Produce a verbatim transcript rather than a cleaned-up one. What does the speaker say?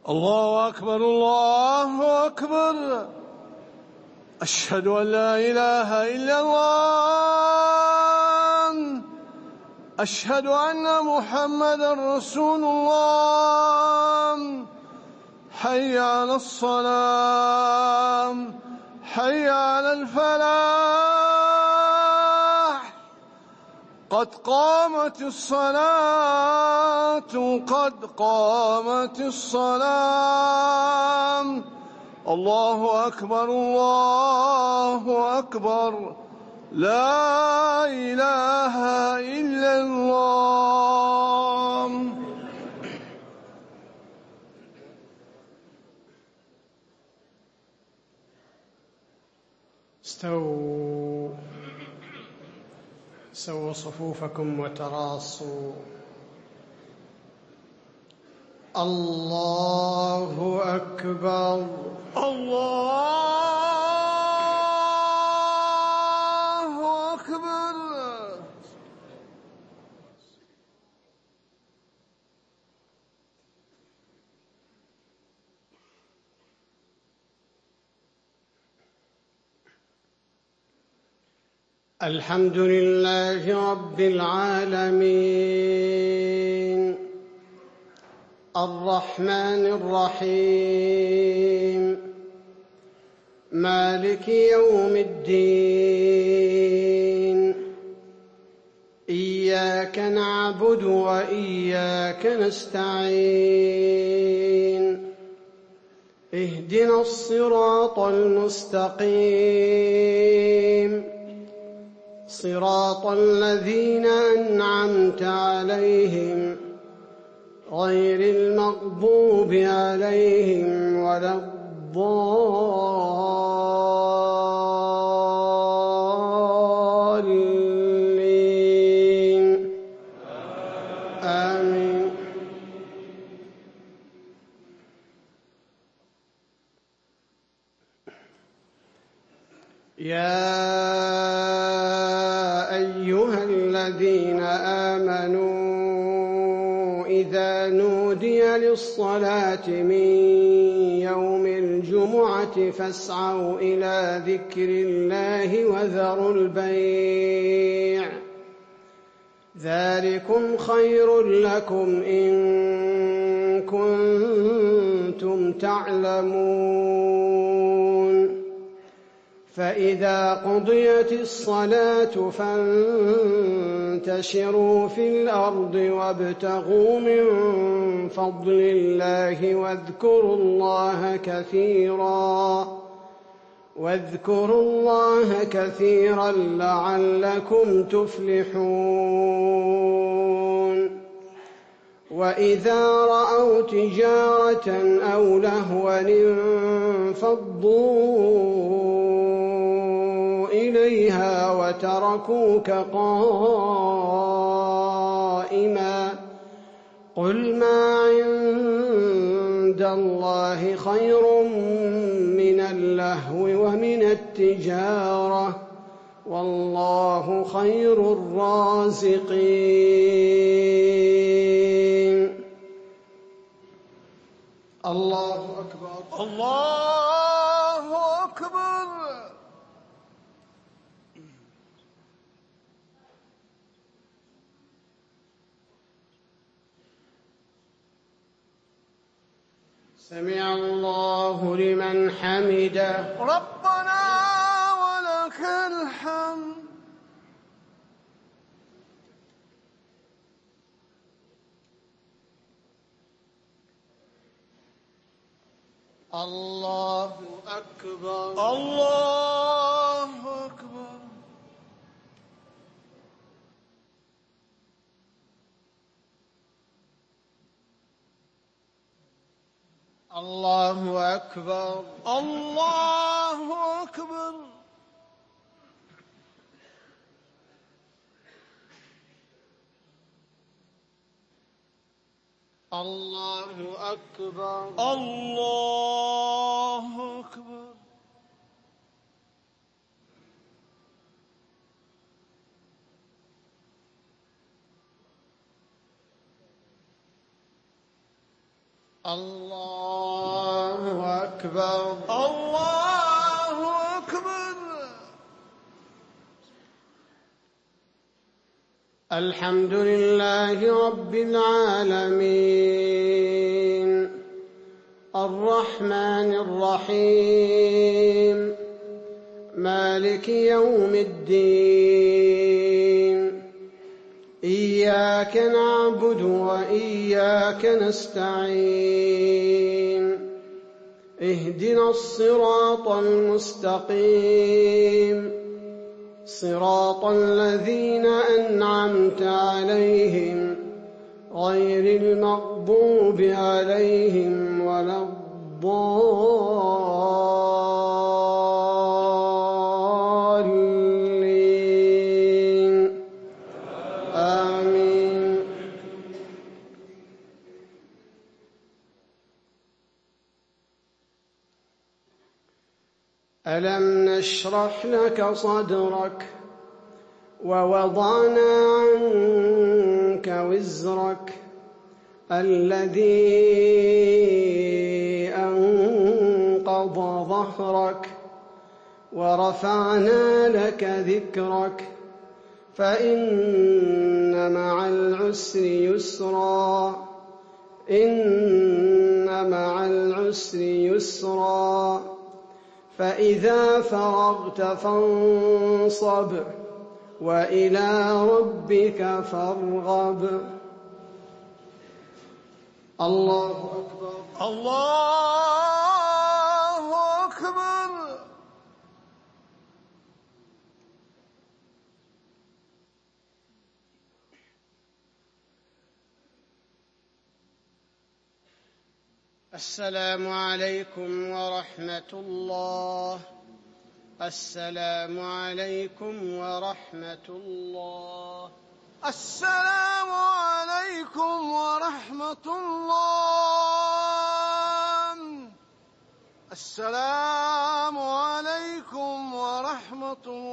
الله أكبر الله أكبر. أشهد أن لا إله إلا الله. أشهد أن محمدا رسول الله. حي على الصلاة، حي على الفلاح، قد قامت الصلاة، قد قامت الصلاة. الله أكبر الله أكبر. لا إله إلا الله. استووا سووا صفوفكم وتراصوا. الله أكبر. الله أكبر. الحمد لله رب العالمين، الرحمن الرحيم، مالك يوم الدين. إياك نعبد وإياك نستعين. اهدنا الصراط المستقيم، صراط الذين أنعمت عليهم غير المغضوب عليهم ولا الضالين. آمين. يا أيها الذين آمنوا إذا نودي للصلاة من يوم الجمعة فاسعوا إلى ذكر الله وذروا البيع، ذلكم خير لكم إن كنتم تعلمون. فإذا قضيت الصلاة فانتشروا في الأرض وابتغوا من فضل الله واذكروا الله كثيرا واذكروا الله كثيرا لعلكم تفلحون. وإذا رأوا تجارة أو لهوا انفضوا إليها وتركوك قائما. قل ما عند الله خير من اللهو ومن التجارة، والله خير الرازقين. الله أكبر. الله أكبر. سمع الله لمن حمده. ربنا ولك الحمد. الله أكبر. الله أكبر. الله أكبر. الله أكبر. الله أكبر. الله أكبر. الله أكبر الله أكبر. الحمد لله رب العالمين الرحمن الرحيم مالك يوم الدين إياك نعبد وإياك نستعين اهدنا الصراط المستقيم صراط الذين أنعمت عليهم غير المغضوب عليهم ولا الضالين آمين. ألم نشرح لك صدرك ووضعنا عنك وزرك الذي أنقض ظهرك ورفعنا لك ذكرك فإن مع العسر يسرا إن مع العسر يسرا فإذا فرغت فانصب وإلى ربك فارغب. الله أكبر الله أكبر. السلام عليكم ورحمة الله. السلام عليكم ورحمة الله. السلام عليكم ورحمة الله. السلام عليكم ورحمة الله.